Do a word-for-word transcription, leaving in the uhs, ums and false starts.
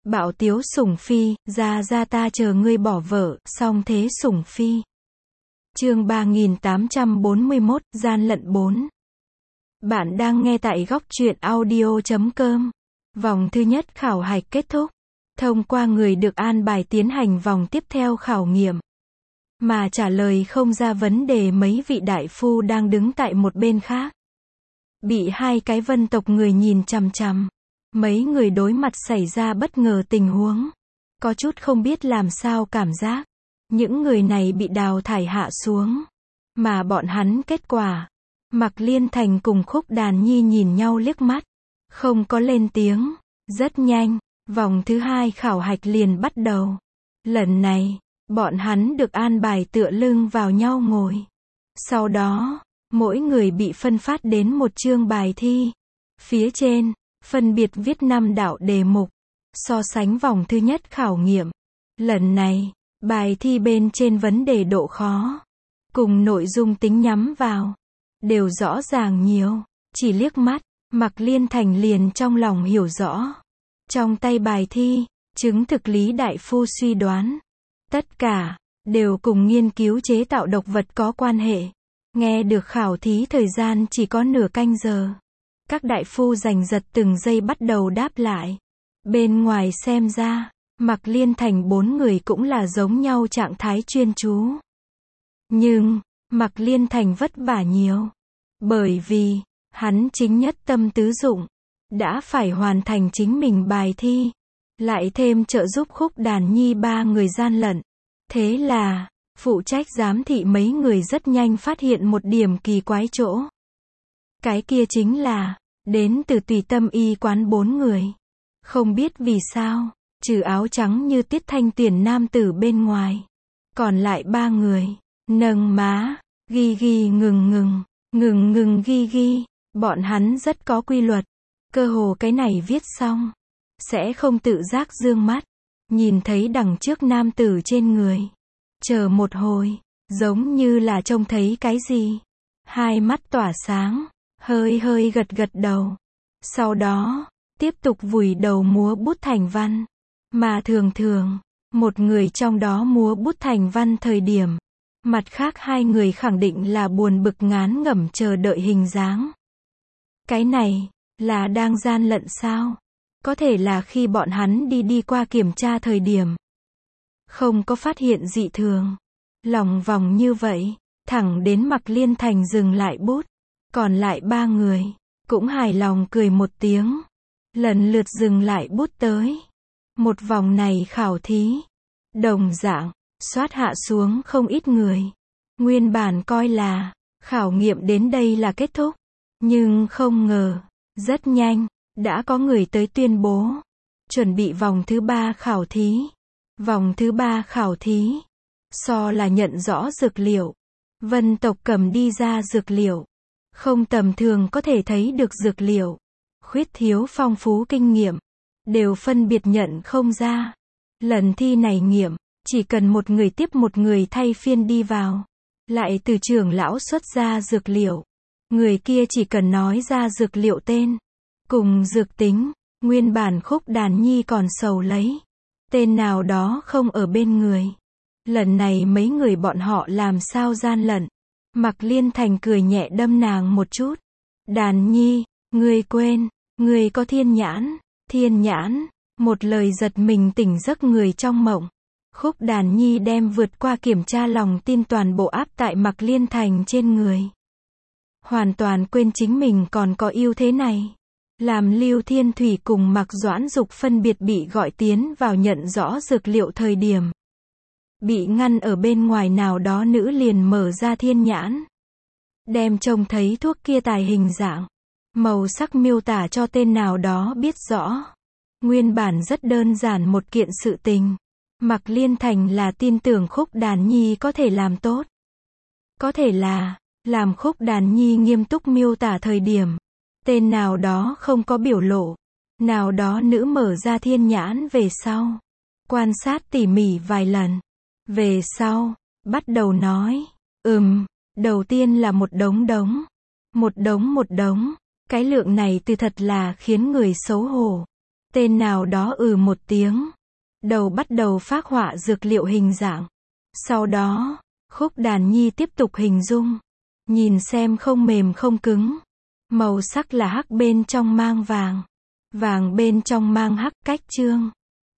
Bạo tiếu sủng phi, ra ra ta chờ ngươi bỏ vợ, song thế sủng phi. Chương ba nghìn tám trăm bốn mươi mốt, gian lận bốn. Bạn đang nghe tại góc truyện audio chấm com. Vòng thứ nhất khảo hạch kết thúc. Thông qua người được an bài tiến hành vòng tiếp theo khảo nghiệm. Mà trả lời không ra vấn đề mấy vị đại phu đang đứng tại một bên khác. Bị hai cái vân tộc người nhìn chằm chằm. Mấy người đối mặt xảy ra bất ngờ tình huống. Có chút không biết làm sao cảm giác. Những người này bị đào thải hạ xuống. Mà bọn hắn kết quả. Mạc Liên Thành cùng Khúc Đàn Nhi nhìn nhau liếc mắt. Không có lên tiếng. Rất nhanh, vòng thứ hai khảo hạch liền bắt đầu. Lần này, bọn hắn được an bài tựa lưng vào nhau ngồi. Sau đó, mỗi người bị phân phát đến một chương bài thi. Phía trên, phân biệt viết năm đạo đề mục. So sánh vòng thứ nhất khảo nghiệm. Lần này, bài thi bên trên vấn đề độ khó. Cùng nội dung tính nhắm vào. Đều rõ ràng nhiều. Chỉ liếc mắt, Mạc Liên Thành liền trong lòng hiểu rõ. Trong tay bài thi, chứng thực Lý đại phu suy đoán. Tất cả, đều cùng nghiên cứu chế tạo độc vật có quan hệ. Nghe được khảo thí thời gian chỉ có nửa canh giờ. Các đại phu giành giật từng giây bắt đầu đáp lại. Bên ngoài xem ra, Mạc Liên Thành bốn người cũng là giống nhau trạng thái chuyên chú. Nhưng, Mạc Liên Thành vất vả nhiều. Bởi vì, hắn chính nhất tâm tứ dụng. Đã phải hoàn thành chính mình bài thi. Lại thêm trợ giúp Khúc Đàn Nhi ba người gian lận. Thế là, phụ trách giám thị mấy người rất nhanh phát hiện một điểm kỳ quái chỗ. Cái kia chính là, đến từ Tùy Tâm y quán bốn người. Không biết vì sao, trừ áo trắng như Tiết Thanh Tuyển nam tử bên ngoài. Còn lại ba người, nâng má, ghi ghi ngừng ngừng, ngừng ngừng ghi ghi. Bọn hắn rất có quy luật. Cơ hồ cái này viết xong, sẽ không tự giác dương mắt. Nhìn thấy đằng trước nam tử trên người. Chờ một hồi, giống như là trông thấy cái gì. Hai mắt tỏa sáng, hơi hơi gật gật đầu. Sau đó, tiếp tục vùi đầu múa bút thành văn. Mà thường thường, một người trong đó múa bút thành văn thời điểm. Mặt khác hai người khẳng định là buồn bực ngán ngẩm chờ đợi hình dáng. Cái này, là đang gian lận sao? Có thể là khi bọn hắn đi đi qua kiểm tra thời điểm. Không có phát hiện dị thường. Lòng vòng như vậy, thẳng đến Mạc Liên Thành dừng lại bút. Còn lại ba người, cũng hài lòng cười một tiếng. Lần lượt dừng lại bút tới. Một vòng này khảo thí. Đồng dạng, soát hạ xuống không ít người. Nguyên bản coi là, khảo nghiệm đến đây là kết thúc. Nhưng không ngờ, rất nhanh, đã có người tới tuyên bố. Chuẩn bị vòng thứ ba khảo thí. Vòng thứ ba khảo thí. So là nhận rõ dược liệu. Vân tộc cầm đi ra dược liệu. Không tầm thường có thể thấy được dược liệu. Khuyết thiếu phong phú kinh nghiệm. Đều phân biệt nhận không ra. Lần thi này nghiệm, chỉ cần một người tiếp một người thay phiên đi vào. Lại từ trưởng lão xuất ra dược liệu. Người kia chỉ cần nói ra dược liệu tên. Cùng dược tính, nguyên bản Khúc Đàn Nhi còn sầu lấy. Tên nào đó không ở bên người. Lần này mấy người bọn họ làm sao gian lận. Mạc Liên Thành cười nhẹ đâm nàng một chút. Đàn Nhi, ngươi quên, ngươi có thiên nhãn. Thiên nhãn, một lời giật mình tỉnh giấc người trong mộng. Khúc Đàn Nhi đem vượt qua kiểm tra lòng tin toàn bộ áp tại Mạc Liên Thành trên người. Hoàn toàn quên chính mình còn có ưu thế này. Làm Lưu Thiên Thủy cùng Mạc Doãn Dục phân biệt bị gọi tiến vào nhận rõ dược liệu thời điểm. Bị ngăn ở bên ngoài nào đó nữ liền mở ra thiên nhãn. Đem trông thấy thuốc kia tài hình dạng. Màu sắc miêu tả cho tên nào đó biết rõ. Nguyên bản rất đơn giản một kiện sự tình. Mạc Liên Thành là tin tưởng Khúc Đàn Nhi có thể làm tốt. Có thể là, làm Khúc Đàn Nhi nghiêm túc miêu tả thời điểm. Tên nào đó không có biểu lộ. Nào đó nữ mở ra thiên nhãn về sau. Quan sát tỉ mỉ vài lần. Về sau, bắt đầu nói. Ừm, đầu tiên là một đống đống. Một đống một đống. Cái lượng này từ thật là khiến người xấu hổ. Tên nào đó ừ một tiếng. Đầu bắt đầu phác họa dược liệu hình dạng. Sau đó, Khúc Đàn Nhi tiếp tục hình dung. Nhìn xem không mềm không cứng. Màu sắc là hắc bên trong mang vàng. Vàng bên trong mang hắc, cách chương.